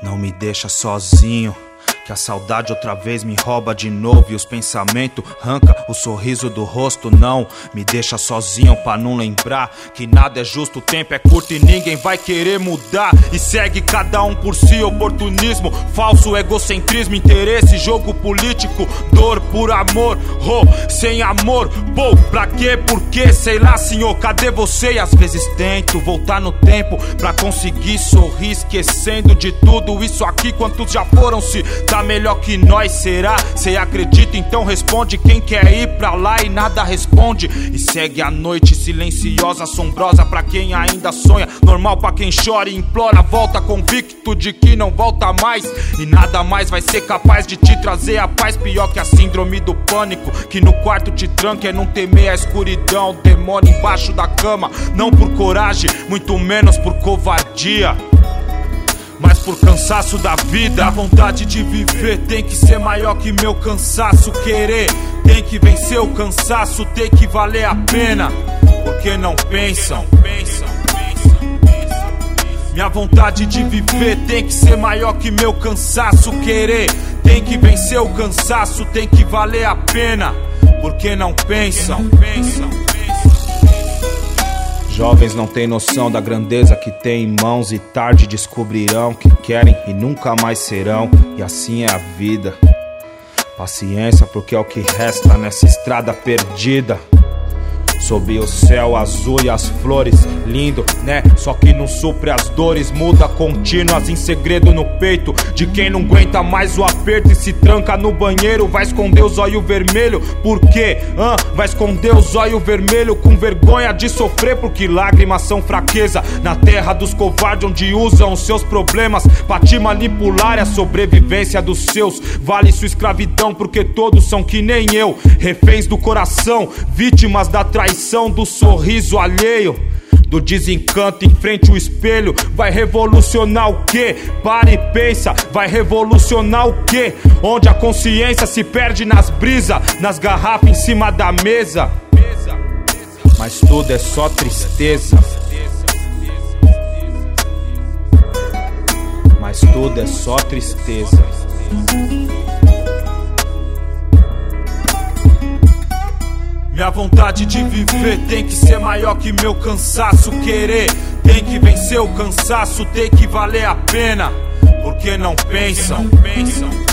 Não me deixa sozinho, que a saudade outra vez me rouba de novo. E os pensamentos arranca o sorriso do rosto. Não me deixa sozinho pra não lembrar que nada é justo, o tempo é curto e ninguém vai querer mudar. E segue cada um por si, oportunismo, falso egocentrismo, interesse, jogo político, dor por amor, sem amor, pô, pra quê, por quê, sei lá senhor, cadê você? E às vezes tento voltar no tempo pra conseguir sorrir, esquecendo de tudo isso aqui. Quantos já foram-se? Tá melhor que nós, será? Cê acredita? Então responde. Quem quer ir pra lá e nada responde. E segue a noite silenciosa, assombrosa pra quem ainda sonha, normal pra quem chora e implora. Volta convicto de que não volta mais, e nada mais vai ser capaz de te trazer a paz. Pior que a síndrome do pânico, que no quarto te tranca, é não temer a escuridão, demônio embaixo da cama. Não por coragem, muito menos por covardia, mas por cansaço da vida. A vontade de viver tem que ser maior que meu cansaço. Querer tem que vencer o cansaço, tem que valer a pena, porque não pensam. Minha vontade de viver tem que ser maior que meu cansaço. Querer tem que vencer o cansaço, tem que valer a pena, porque não pensam. Jovens não têm noção da grandeza que tem em mãos, e tarde descobrirão que querem e nunca mais serão. E assim é a vida. Paciência, porque é o que resta nessa estrada perdida. Sob o céu azul e as flores, lindo, né? Só que não supre as dores, muda contínuas em segredo no peito de quem não aguenta mais o aperto e se tranca no banheiro. Vai esconder os olhos vermelhos, por quê? Vai esconder os olhos vermelhos com vergonha de sofrer, porque lágrimas são fraqueza na terra dos covardes, onde usam os seus problemas pra te manipular. A sobrevivência dos seus vale sua escravidão, porque todos são que nem eu, reféns do coração, vítimas da traição, do sorriso alheio, do desencanto em frente ao espelho. Vai revolucionar o quê? Para e pensa, vai revolucionar o quê? Onde a consciência se perde nas brisas, nas garrafas em cima da mesa. Mas tudo é só tristeza. Mas tudo é só tristeza. Minha vontade de viver tem que ser maior que meu cansaço. Querer tem que vencer o cansaço, tem que valer a pena, porque não pensam.